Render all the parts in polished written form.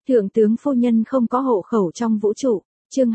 Thượng tướng phu nhân không có hộ khẩu trong vũ trụ. Chương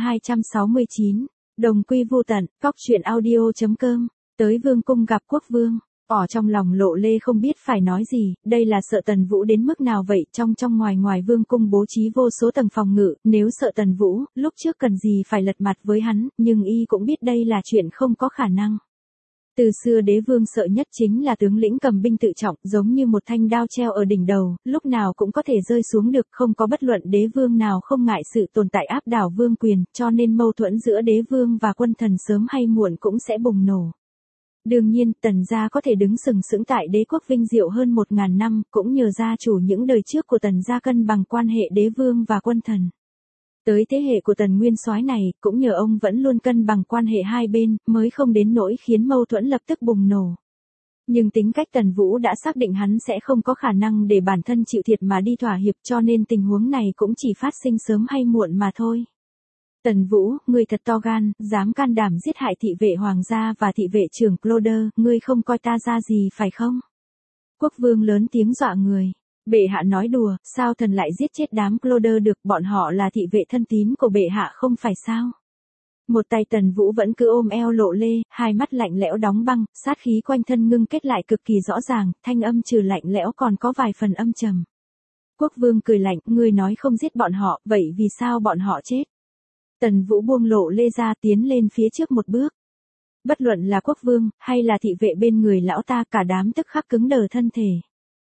269. Đồng quy vu tận. Góc truyện audio.com. Tới vương cung gặp quốc vương. Ở trong lòng Lộ Lê không biết phải nói gì, đây là sợ Tần Vũ đến mức nào vậy, trong ngoài vương cung bố trí vô số tầng phòng ngự, nếu sợ Tần Vũ, lúc trước cần gì phải lật mặt với hắn, nhưng y cũng biết đây là chuyện không có khả năng. Từ xưa đế vương sợ nhất chính là tướng lĩnh cầm binh tự trọng, giống như một thanh đao treo ở đỉnh đầu, lúc nào cũng có thể rơi xuống được, không có bất luận đế vương nào không ngại sự tồn tại áp đảo vương quyền, cho nên mâu thuẫn giữa đế vương và quân thần sớm hay muộn cũng sẽ bùng nổ. Đương nhiên, Tần gia có thể đứng sừng sững tại đế quốc vinh diệu hơn 1000 năm, cũng nhờ gia chủ những đời trước của Tần gia cân bằng quan hệ đế vương và quân thần. Tới thế hệ của Tần Nguyên Soái này, cũng nhờ ông vẫn luôn cân bằng quan hệ hai bên, mới không đến nỗi khiến mâu thuẫn lập tức bùng nổ. Nhưng tính cách Tần Vũ đã xác định hắn sẽ không có khả năng để bản thân chịu thiệt mà đi thỏa hiệp, cho nên tình huống này cũng chỉ phát sinh sớm hay muộn mà thôi. Tần Vũ, ngươi thật to gan, dám can đảm giết hại thị vệ hoàng gia và thị vệ trưởng Cloder, ngươi không coi ta ra gì phải không? Quốc vương lớn tiếng dọa người. Bệ hạ nói đùa, sao thần lại giết chết đám Cloder được, bọn họ là thị vệ thân tín của bệ hạ không phải sao? Một tay Tần Vũ vẫn cứ ôm eo Lộ Lê, hai mắt lạnh lẽo đóng băng, sát khí quanh thân ngưng kết lại cực kỳ rõ ràng, thanh âm trừ lạnh lẽo còn có vài phần âm trầm. Quốc vương cười lạnh, ngươi nói không giết bọn họ, vậy vì sao bọn họ chết? Tần Vũ buông Lộ Lê ra, tiến lên phía trước một bước. Bất luận là quốc vương, hay là thị vệ bên người lão ta, cả đám tức khắc cứng đờ thân thể.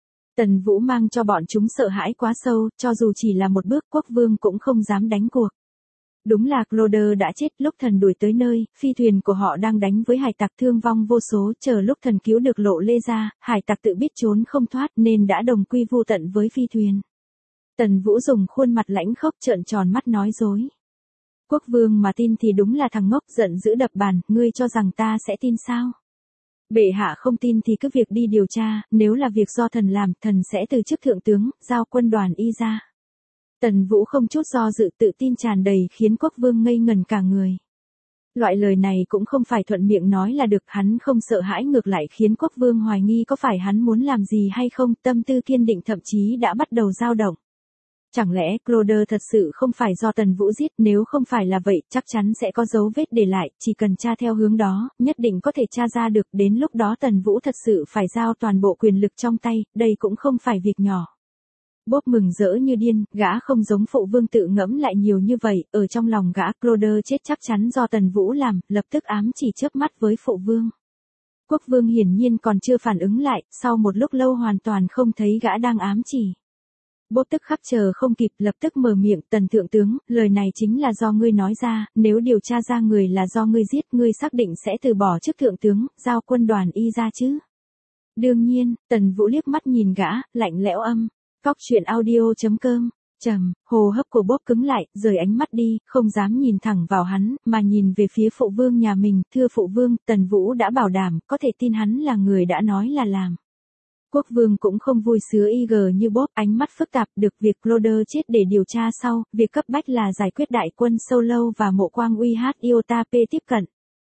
Tần Vũ mang cho bọn chúng sợ hãi quá sâu, cho dù chỉ là một bước quốc vương cũng không dám đánh cuộc. Đúng là Cloder đã chết, lúc thần đuổi tới nơi, phi thuyền của họ đang đánh với hải tặc thương vong vô số, chờ lúc thần cứu được Lộ Lê ra, hải tặc tự biết trốn không thoát nên đã đồng quy vu tận với phi thuyền. Tần Vũ dùng khuôn mặt lãnh khốc trợn tròn mắt nói dối. Quốc vương mà tin thì đúng là thằng ngốc, giận dữ đập bàn, ngươi cho rằng ta sẽ tin sao? Bệ hạ không tin thì cứ việc đi điều tra, nếu là việc do thần làm, thần sẽ từ chức thượng tướng, giao quân đoàn y ra. Tần Vũ không chút do dự, tự tin tràn đầy khiến quốc vương ngây ngần cả người. Loại lời này cũng không phải thuận miệng nói là được, hắn không sợ hãi, ngược lại khiến quốc vương hoài nghi có phải hắn muốn làm gì hay không, tâm tư kiên định thậm chí đã bắt đầu dao động. Chẳng lẽ Cloder thật sự không phải do Tần Vũ giết, nếu không phải là vậy, chắc chắn sẽ có dấu vết để lại, chỉ cần tra theo hướng đó, nhất định có thể tra ra được, đến lúc đó Tần Vũ thật sự phải giao toàn bộ quyền lực trong tay, đây cũng không phải việc nhỏ. Bốp mừng rỡ như điên, gã không giống phụ vương tự ngẫm lại nhiều như vậy, ở trong lòng gã Cloder chết chắc chắn do Tần Vũ làm, lập tức ám chỉ chớp mắt với phụ vương. Quốc vương hiển nhiên còn chưa phản ứng lại, sau một lúc lâu hoàn toàn không thấy gã đang ám chỉ. Bốp tức khắc chờ không kịp, lập tức mở miệng, Tần thượng tướng, lời này chính là do ngươi nói ra, nếu điều tra ra người là do ngươi giết, ngươi xác định sẽ từ bỏ chức thượng tướng, giao quân đoàn y ra chứ? Đương nhiên. Tần Vũ liếc mắt nhìn gã, lạnh lẽo âm. Góc truyện audio.com. Trầm, hô hấp của Bốp cứng lại, rời ánh mắt đi, không dám nhìn thẳng vào hắn, mà nhìn về phía phụ vương nhà mình, thưa phụ vương, Tần Vũ đã bảo đảm, có thể tin hắn là người đã nói là làm. Quốc vương cũng không vui sứa IG như Bốp, ánh mắt phức tạp, được việc Cloder chết để điều tra sau, việc cấp bách là giải quyết đại quân Solo và mộ quang Iotap tiếp cận.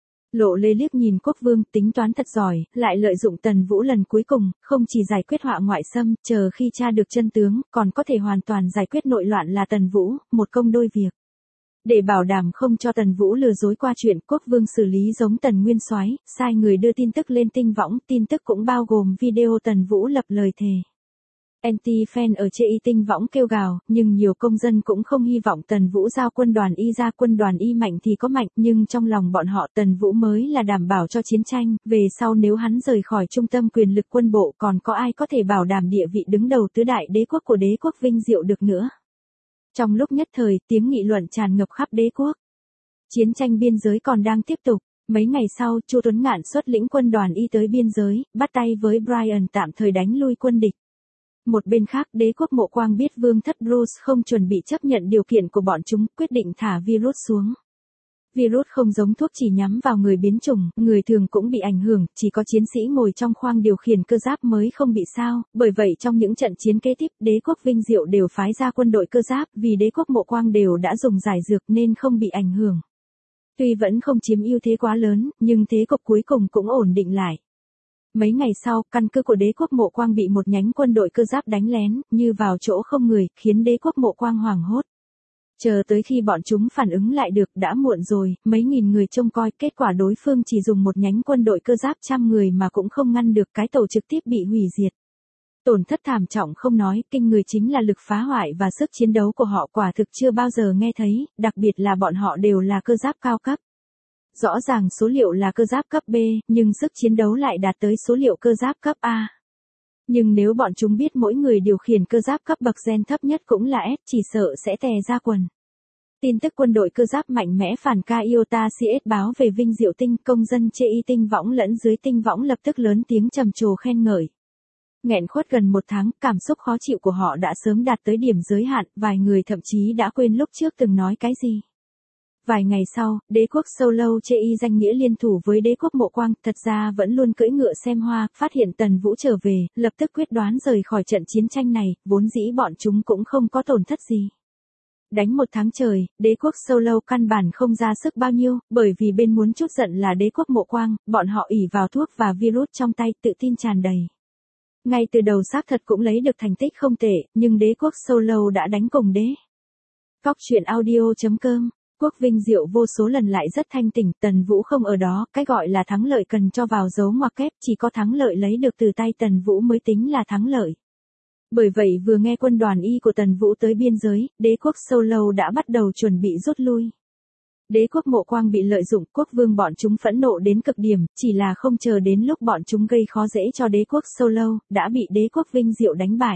Lộ Lê liếc nhìn quốc vương, tính toán thật giỏi, lại lợi dụng Tần Vũ lần cuối cùng, không chỉ giải quyết họa ngoại xâm, chờ khi tra được chân tướng, còn có thể hoàn toàn giải quyết nội loạn là Tần Vũ, một công đôi việc. Để bảo đảm không cho Tần Vũ lừa dối qua chuyện, quốc vương xử lý giống Tần Nguyên Soái, sai người đưa tin tức lên tinh võng, tin tức cũng bao gồm video Tần Vũ lập lời thề. Anti-fan ở chê y tinh võng kêu gào, nhưng nhiều công dân cũng không hy vọng Tần Vũ giao quân đoàn y ra, quân đoàn y mạnh thì có mạnh, nhưng trong lòng bọn họ Tần Vũ mới là đảm bảo cho chiến tranh, về sau nếu hắn rời khỏi trung tâm quyền lực quân bộ còn có ai có thể bảo đảm địa vị đứng đầu tứ đại đế quốc của đế quốc vinh diệu được nữa. Trong lúc nhất thời, tiếng nghị luận tràn ngập khắp đế quốc. Chiến tranh biên giới còn đang tiếp tục. Mấy ngày sau, Chu Tuấn Ngạn xuất lĩnh quân đoàn y tới biên giới, bắt tay với Brian tạm thời đánh lui quân địch. Một bên khác, đế quốc Mộ Quang biết vương thất Bruce không chuẩn bị chấp nhận điều kiện của bọn chúng, quyết định thả virus xuống. Virus không giống thuốc chỉ nhắm vào người biến chủng, người thường cũng bị ảnh hưởng, chỉ có chiến sĩ ngồi trong khoang điều khiển cơ giáp mới không bị sao, bởi vậy trong những trận chiến kế tiếp, đế quốc Vinh Diệu đều phái ra quân đội cơ giáp, vì đế quốc Mộ Quang đều đã dùng giải dược nên không bị ảnh hưởng. Tuy vẫn không chiếm ưu thế quá lớn, nhưng thế cục cuối cùng cũng ổn định lại. Mấy ngày sau, căn cứ của đế quốc Mộ Quang bị một nhánh quân đội cơ giáp đánh lén, như vào chỗ không người, khiến đế quốc Mộ Quang hoảng hốt. Chờ tới khi bọn chúng phản ứng lại được đã muộn rồi, mấy nghìn người trông coi, kết quả đối phương chỉ dùng một nhánh quân đội cơ giáp 100 người mà cũng không ngăn được, cái tổ trực tiếp bị hủy diệt. Tổn thất thảm trọng không nói, kinh người chính là lực phá hoại và sức chiến đấu của họ quả thực chưa bao giờ nghe thấy, đặc biệt là bọn họ đều là cơ giáp cao cấp. Rõ ràng số liệu là cơ giáp cấp B, nhưng sức chiến đấu lại đạt tới số liệu cơ giáp cấp A. Nhưng nếu bọn chúng biết mỗi người điều khiển cơ giáp cấp bậc gen thấp nhất cũng là S, chỉ sợ sẽ tè ra quần. Tin tức quân đội cơ giáp mạnh mẽ phản ca Iota CS báo về Vinh Diệu Tinh, công dân chê y tinh võng lẫn dưới tinh võng lập tức lớn tiếng trầm trồ khen ngợi. Nghẹn khuất gần một tháng, cảm xúc khó chịu của họ đã sớm đạt tới điểm giới hạn, vài người thậm chí đã quên lúc trước từng nói cái gì. Vài ngày sau, đế quốc Solo chê y danh nghĩa liên thủ với đế quốc Mộ Quang, thật ra vẫn luôn cưỡi ngựa xem hoa, phát hiện Tần Vũ trở về, lập tức quyết đoán rời khỏi trận chiến tranh này, vốn dĩ bọn chúng cũng không có tổn thất gì. Đánh một tháng trời, đế quốc Solo căn bản không ra sức bao nhiêu, bởi vì bên muốn trút giận là đế quốc Mộ Quang, bọn họ ỷ vào thuốc và virus trong tay, tự tin tràn đầy. Ngay từ đầu xác thật cũng lấy được thành tích không tệ, nhưng đế quốc Solo đã đánh cùng đế. Góc truyện audio.com. Quốc vinh diệu vô số lần lại rất thanh tỉnh, Tần Vũ không ở đó, cái gọi là thắng lợi cần cho vào dấu ngoặc kép, chỉ có thắng lợi lấy được từ tay Tần Vũ mới tính là thắng lợi. Bởi vậy vừa nghe quân đoàn Y của Tần Vũ tới biên giới, đế quốc Solo đã bắt đầu chuẩn bị rút lui. Đế quốc Mộ Quang bị lợi dụng, quốc vương bọn chúng phẫn nộ đến cực điểm, chỉ là không chờ đến lúc bọn chúng gây khó dễ cho đế quốc Solo, đã bị đế quốc Vinh Diệu đánh bại.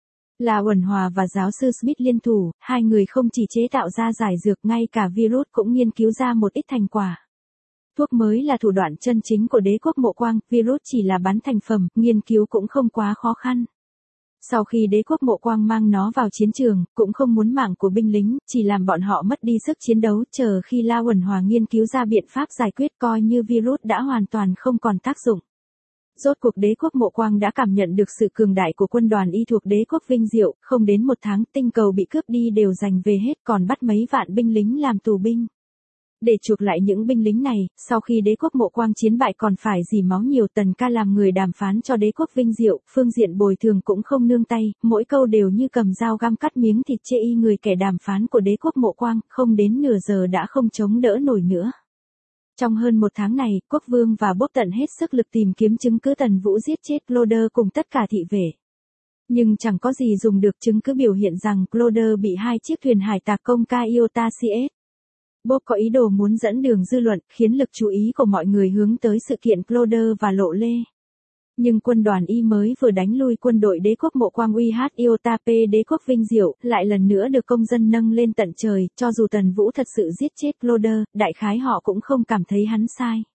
Là Uẩn Hòa và giáo sư Smith liên thủ, hai người không chỉ chế tạo ra giải dược, ngay cả virus cũng nghiên cứu ra một ít thành quả. Thuốc mới là thủ đoạn chân chính của đế quốc Mộ Quang, virus chỉ là bán thành phẩm, nghiên cứu cũng không quá khó khăn. Sau khi đế quốc Mộ Quang mang nó vào chiến trường, cũng không muốn mạng của binh lính, chỉ làm bọn họ mất đi sức chiến đấu, chờ khi La Uẩn Hòa nghiên cứu ra biện pháp giải quyết coi như virus đã hoàn toàn không còn tác dụng. Rốt cuộc đế quốc Mộ Quang đã cảm nhận được sự cường đại của quân đoàn Y thuộc đế quốc Vinh Diệu, không đến một tháng tinh cầu bị cướp đi đều giành về hết, còn bắt mấy vạn binh lính làm tù binh. Để chuộc lại những binh lính này, sau khi đế quốc Mộ Quang chiến bại còn phải dỉ máu nhiều, Tần Ca làm người đàm phán cho đế quốc Vinh Diệu, phương diện bồi thường cũng không nương tay, mỗi câu đều như cầm dao găm cắt miếng thịt chê y người kẻ đàm phán của đế quốc Mộ Quang, không đến nửa giờ đã không chống đỡ nổi nữa. Trong hơn một tháng này, quốc vương và Bob tận hết sức lực tìm kiếm chứng cứ Tần Vũ giết chết Cloder cùng tất cả thị vệ. Nhưng chẳng có gì dùng được, chứng cứ biểu hiện rằng Cloder bị hai chiếc thuyền hải tặc công ca Iota CS. Bob có ý đồ muốn dẫn đường dư luận, khiến lực chú ý của mọi người hướng tới sự kiện Cloder và Lộ Lê. Nhưng quân đoàn Y mới vừa đánh lui quân đội đế quốc Mộ Quang UH Iota P đế quốc Vinh Diệu, lại lần nữa được công dân nâng lên tận trời, cho dù Tần Vũ thật sự giết chết Cloder, đại khái họ cũng không cảm thấy hắn sai.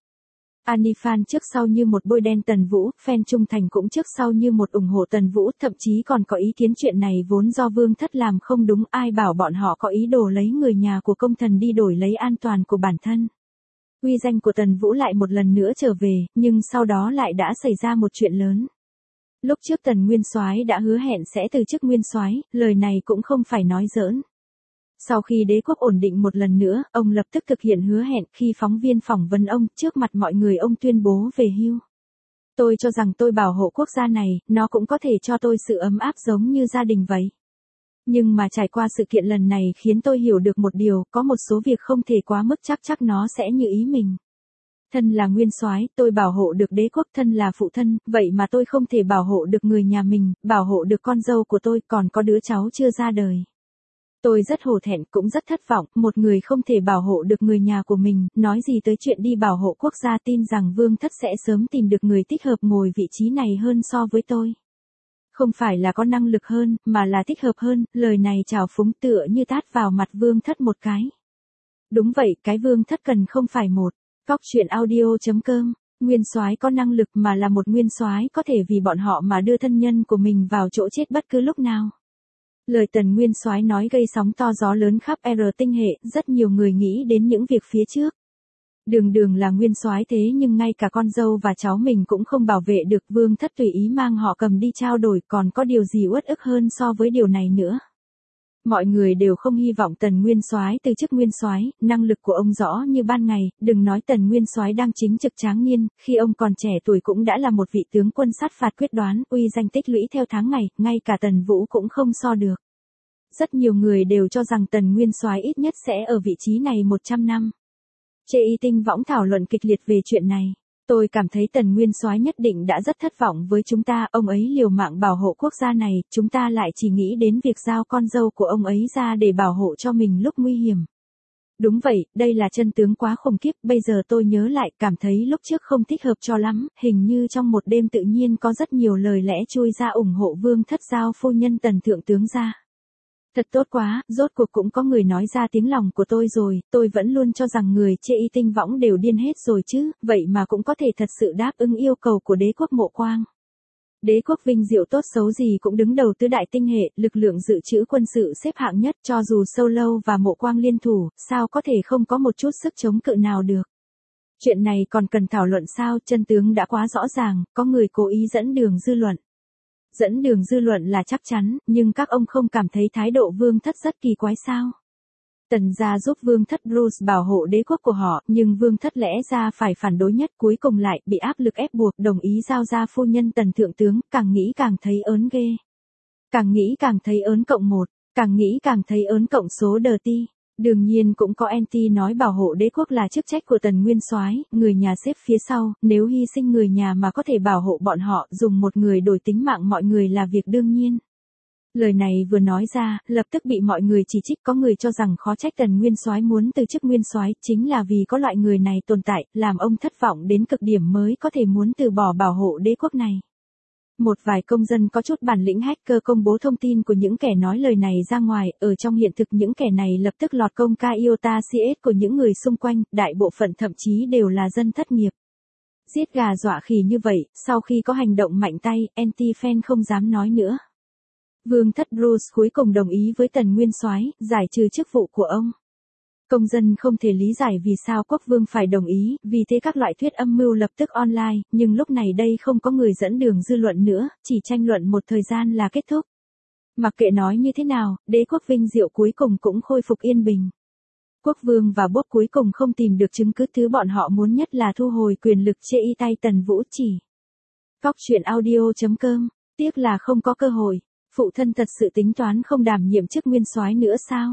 Anifan trước sau như một bôi đen Tần Vũ, fan trung thành cũng trước sau như một ủng hộ Tần Vũ, thậm chí còn có ý kiến chuyện này vốn do Vương Thất làm không đúng, ai bảo bọn họ có ý đồ lấy người nhà của công thần đi đổi lấy an toàn của bản thân. Uy danh của Tần Vũ lại một lần nữa trở về, nhưng sau đó lại đã xảy ra một chuyện lớn. Lúc trước Tần Nguyên Soái đã hứa hẹn sẽ từ chức Nguyên Soái, lời này cũng không phải nói giỡn. Sau khi đế quốc ổn định một lần nữa, ông lập tức thực hiện hứa hẹn, khi phóng viên phỏng vấn ông, trước mặt mọi người ông tuyên bố về hưu. Tôi cho rằng tôi bảo hộ quốc gia này, nó cũng có thể cho tôi sự ấm áp giống như gia đình vậy. Nhưng mà trải qua sự kiện lần này khiến tôi hiểu được một điều, có một số việc không thể quá mức chắc nó sẽ như ý mình. Thân là nguyên soái, tôi bảo hộ được đế quốc, thân là phụ thân, vậy mà tôi không thể bảo hộ được người nhà mình, bảo hộ được con dâu của tôi, còn có đứa cháu chưa ra đời. Tôi rất hổ thẹn, cũng rất thất vọng, một người không thể bảo hộ được người nhà của mình, nói gì tới chuyện đi bảo hộ quốc gia, tin rằng Vương Thất sẽ sớm tìm được người thích hợp ngồi vị trí này hơn so với tôi. Không phải là có năng lực hơn, mà là thích hợp hơn, lời này trào phúng tựa như tát vào mặt Vương Thất một cái. Đúng vậy, cái Vương Thất cần không phải một góc truyện audio.com, nguyên soái có năng lực, mà là một nguyên soái có thể vì bọn họ mà đưa thân nhân của mình vào chỗ chết bất cứ lúc nào. Lời Tần Nguyên Soái nói gây sóng to gió lớn khắp R tinh hệ, rất nhiều người nghĩ đến những việc phía trước. Đường là nguyên soái thế nhưng ngay cả con dâu và cháu mình cũng không bảo vệ được, Vương Thất tùy ý mang họ cầm đi trao đổi, còn có điều gì uất ức hơn so với điều này nữa. Mọi người đều không hy vọng Tần Nguyên Soái từ chức nguyên soái, năng lực của ông rõ như ban ngày, đừng nói Tần Nguyên Soái đang chính trực tráng niên, khi ông còn trẻ tuổi cũng đã là một vị tướng quân sát phạt quyết đoán, uy danh tích lũy theo tháng ngày, ngay cả Tần Vũ cũng không so được. Rất nhiều người đều cho rằng Tần Nguyên Soái ít nhất sẽ ở vị trí này 100 năm. Chê Y Tinh Võng thảo luận kịch liệt về chuyện này. Tôi cảm thấy Tần Nguyên Soái nhất định đã rất thất vọng với chúng ta, ông ấy liều mạng bảo hộ quốc gia này, chúng ta lại chỉ nghĩ đến việc giao con dâu của ông ấy ra để bảo hộ cho mình lúc nguy hiểm. Đúng vậy, đây là chân tướng quá khủng khiếp, bây giờ tôi nhớ lại, cảm thấy lúc trước không thích hợp cho lắm, hình như trong một đêm tự nhiên có rất nhiều lời lẽ chui ra ủng hộ Vương Thất giao phu nhân Tần thượng tướng ra. Thật tốt quá, rốt cuộc cũng có người nói ra tiếng lòng của tôi rồi, tôi vẫn luôn cho rằng người Chê Y Tinh Võng đều điên hết rồi chứ, vậy mà cũng có thể thật sự đáp ứng yêu cầu của đế quốc Mộ Quang. Đế quốc vinh diệu tốt xấu gì cũng đứng đầu tứ đại tinh hệ, lực lượng dự trữ quân sự xếp hạng nhất, cho dù Sâu Lâu và Mộ Quang liên thủ, sao có thể không có một chút sức chống cự nào được. Chuyện này còn cần thảo luận sao, chân tướng đã quá rõ ràng, có người cố ý dẫn đường dư luận. Dẫn đường dư luận là chắc chắn, nhưng các ông không cảm thấy thái độ Vương Thất rất kỳ quái sao? Tần gia giúp Vương Thất Bruce bảo hộ đế quốc của họ, nhưng Vương Thất lẽ ra phải phản đối nhất, cuối cùng lại bị áp lực ép buộc đồng ý giao ra phu nhân Tần thượng tướng, càng nghĩ càng thấy ớn ghê. Càng nghĩ càng thấy ớn cộng một, càng nghĩ càng thấy ớn cộng số đờ ti. Đương nhiên cũng có anti nói bảo hộ đế quốc là chức trách của Tần Nguyên Soái, người nhà xếp phía sau, nếu hy sinh người nhà mà có thể bảo hộ bọn họ, dùng một người đổi tính mạng mọi người là việc đương nhiên. Lời này vừa nói ra, lập tức bị mọi người chỉ trích, có người cho rằng khó trách Tần Nguyên Soái muốn từ chức nguyên soái, chính là vì có loại người này tồn tại, làm ông thất vọng đến cực điểm mới có thể muốn từ bỏ bảo hộ đế quốc này. Một vài công dân có chút bản lĩnh hacker công bố thông tin của những kẻ nói lời này ra ngoài, ở trong hiện thực những kẻ này lập tức lọt công ca iota CS của những người xung quanh, đại bộ phận thậm chí đều là dân thất nghiệp. Giết gà dọa khỉ như vậy, sau khi có hành động mạnh tay, anti-fan không dám nói nữa. Vương Thất Bruce cuối cùng đồng ý với Tần Nguyên Soái, giải trừ chức vụ của ông. Công dân không thể lý giải vì sao quốc vương phải đồng ý, vì thế các loại thuyết âm mưu lập tức online, nhưng lúc này đây không có người dẫn đường dư luận nữa, chỉ tranh luận một thời gian là kết thúc. Mặc kệ nói như thế nào, đế quốc vinh diệu cuối cùng cũng khôi phục yên bình. Quốc vương và Bob cuối cùng không tìm được chứng cứ, thứ bọn họ muốn nhất là thu hồi quyền lực Chê Y tay Tần Vũ chỉ. Cóc truyện audio.com, tiếc là không có cơ hội, phụ thân thật sự tính toán không đảm nhiệm chức nguyên soái nữa sao?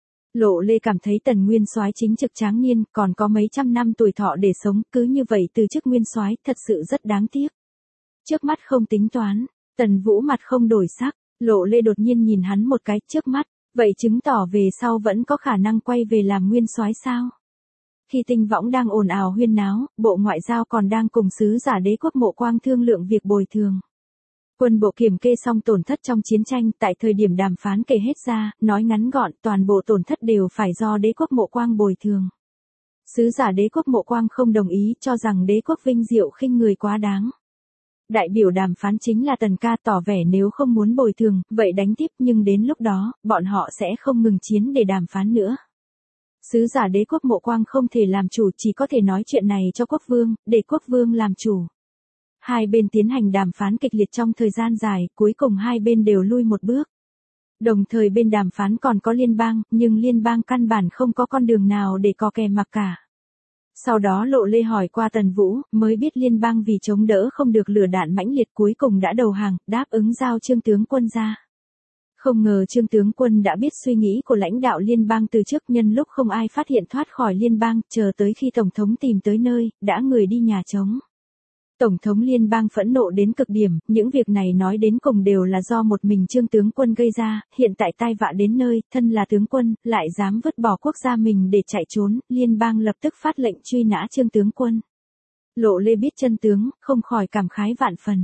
Lộ Lê cảm thấy Tần Nguyên Soái chính trực tráng niên, còn có mấy trăm năm tuổi thọ để sống, cứ như vậy từ chức nguyên soái, thật sự rất đáng tiếc. Trước mắt không tính toán, Tần Vũ mặt không đổi sắc, Lộ Lê đột nhiên nhìn hắn một cái, trước mắt, vậy chứng tỏ về sau vẫn có khả năng quay về làm nguyên soái sao? Khi Tinh Võng đang ồn ào huyên náo, Bộ Ngoại giao còn đang cùng sứ giả đế quốc Mộ Quang thương lượng việc bồi thường. Quân bộ kiểm kê xong tổn thất trong chiến tranh, tại thời điểm đàm phán kể hết ra, nói ngắn gọn, toàn bộ tổn thất đều phải do đế quốc Mộ Quang bồi thường. Sứ giả đế quốc Mộ Quang không đồng ý, cho rằng đế quốc vinh diệu khinh người quá đáng. Đại biểu đàm phán chính là Tần ca, tỏ vẻ nếu không muốn bồi thường, vậy đánh tiếp, nhưng đến lúc đó, bọn họ sẽ không ngừng chiến để đàm phán nữa. Sứ giả đế quốc Mộ Quang không thể làm chủ, chỉ có thể nói chuyện này cho quốc vương, để quốc vương làm chủ. Hai bên tiến hành đàm phán kịch liệt trong thời gian dài, cuối cùng hai bên đều lui một bước. Đồng thời bên đàm phán còn có liên bang, nhưng liên bang căn bản không có con đường nào để có kè mặc cả. Sau đó Lộ Lê hỏi qua Tần Vũ, mới biết liên bang vì chống đỡ không được lửa đạn mãnh liệt cuối cùng đã đầu hàng, đáp ứng giao Trương tướng quân ra. Không ngờ Trương tướng quân đã biết suy nghĩ của lãnh đạo liên bang từ trước, nhân lúc không ai phát hiện thoát khỏi liên bang, chờ tới khi Tổng thống tìm tới nơi, đã người đi nhà trống. Tổng thống liên bang phẫn nộ đến cực điểm, những việc này nói đến cùng đều là do một mình Trương tướng quân gây ra, hiện tại tai vạ đến nơi, thân là tướng quân, lại dám vứt bỏ quốc gia mình để chạy trốn, liên bang lập tức phát lệnh truy nã Trương tướng quân. Lộ Lê biết chân tướng, không khỏi cảm khái vạn phần.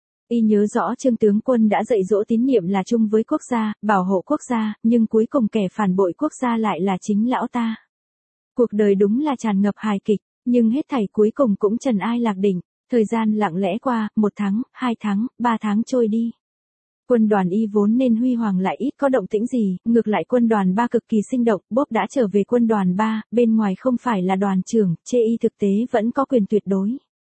Y nhớ rõ Trương tướng quân đã dạy dỗ tín niệm là chung với quốc gia, bảo hộ quốc gia, nhưng cuối cùng kẻ phản bội quốc gia lại là chính lão ta. Cuộc đời đúng là tràn ngập hài kịch, nhưng hết thảy cuối cùng cũng trần ai lạc định. Thời gian lặng lẽ qua, 1 tháng, 2 tháng, 3 tháng trôi đi. Quân đoàn Y vốn nên huy hoàng lại ít có động tĩnh gì, ngược lại quân đoàn 3 cực kỳ sinh động, Bob đã trở về quân đoàn 3, bên ngoài không phải là đoàn trưởng, Chê Y thực tế vẫn có quyền tuyệt đối.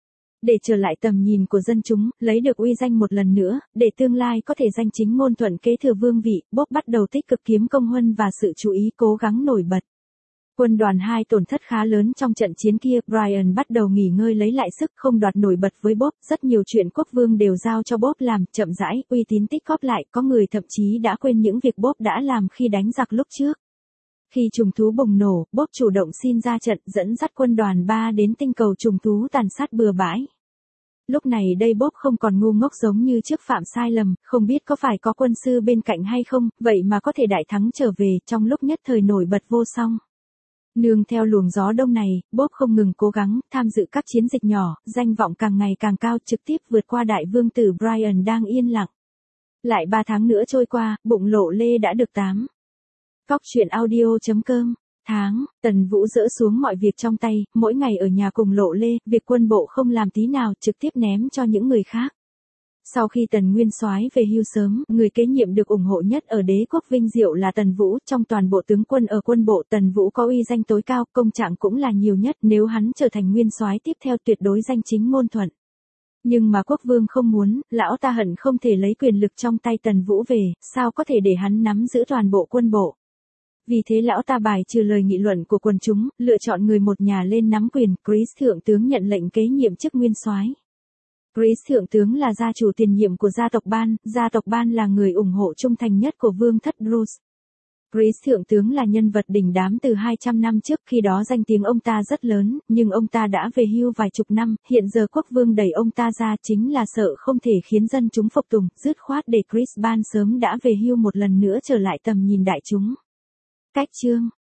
để trở lại tầm nhìn của dân chúng, lấy được uy danh một lần nữa, để tương lai có thể danh chính ngôn thuận kế thừa vương vị, Bob bắt đầu tích cực kiếm công huân và sự chú ý cố gắng nổi bật. Quân đoàn 2 tổn thất khá lớn trong trận chiến kia, Brian bắt đầu nghỉ ngơi lấy lại sức, không đoạt nổi bật với Bob, rất nhiều chuyện quốc vương đều giao cho Bob làm, chậm rãi, uy tín tích góp lại, có người thậm chí đã quên những việc Bob đã làm khi đánh giặc lúc trước. Khi trùng thú bùng nổ, Bob chủ động xin ra trận, dẫn dắt quân đoàn 3 đến tinh cầu trùng thú tàn sát bừa bãi. Lúc này đây Bob không còn ngu ngốc giống như trước phạm sai lầm, không biết có phải có quân sư bên cạnh hay không, vậy mà có thể đại thắng trở về, trong lúc nhất thời nổi bật vô song. Nương theo luồng gió đông này, Bob không ngừng cố gắng, tham dự các chiến dịch nhỏ, danh vọng càng ngày càng cao, trực tiếp vượt qua đại vương tử Brian đang yên lặng. Lại 3 tháng nữa trôi qua, bụng Lộ Lê đã được 8. Cóc truyện audio.com. Tháng, Tần Vũ dỡ xuống mọi việc trong tay, mỗi ngày ở nhà cùng Lộ Lê, việc quân bộ không làm tí nào, trực tiếp ném cho những người khác. Sau khi Tần Nguyên Soái về hưu sớm, người kế nhiệm được ủng hộ nhất ở đế quốc vinh diệu là Tần Vũ, trong toàn bộ tướng quân ở quân bộ, Tần Vũ có uy danh tối cao, công trạng cũng là nhiều nhất, nếu hắn trở thành nguyên soái tiếp theo tuyệt đối danh chính ngôn thuận. Nhưng mà quốc vương không muốn, lão ta hận không thể lấy quyền lực trong tay Tần Vũ về, sao có thể để hắn nắm giữ toàn bộ quân bộ. Vì thế lão ta bài trừ lời nghị luận của quần chúng, lựa chọn người một nhà lên nắm quyền, Chris thượng tướng nhận lệnh kế nhiệm chức nguyên soái. Chris thượng tướng là gia chủ tiền nhiệm của gia tộc Ban là người ủng hộ trung thành nhất của vương thất Bruce. Chris thượng tướng là nhân vật đỉnh đám từ 200 năm trước, khi đó danh tiếng ông ta rất lớn, nhưng ông ta đã về hưu vài chục năm, hiện giờ quốc vương đẩy ông ta ra chính là sợ không thể khiến dân chúng phục tùng, dứt khoát để Chris Ban sớm đã về hưu một lần nữa trở lại tầm nhìn đại chúng. Cách chương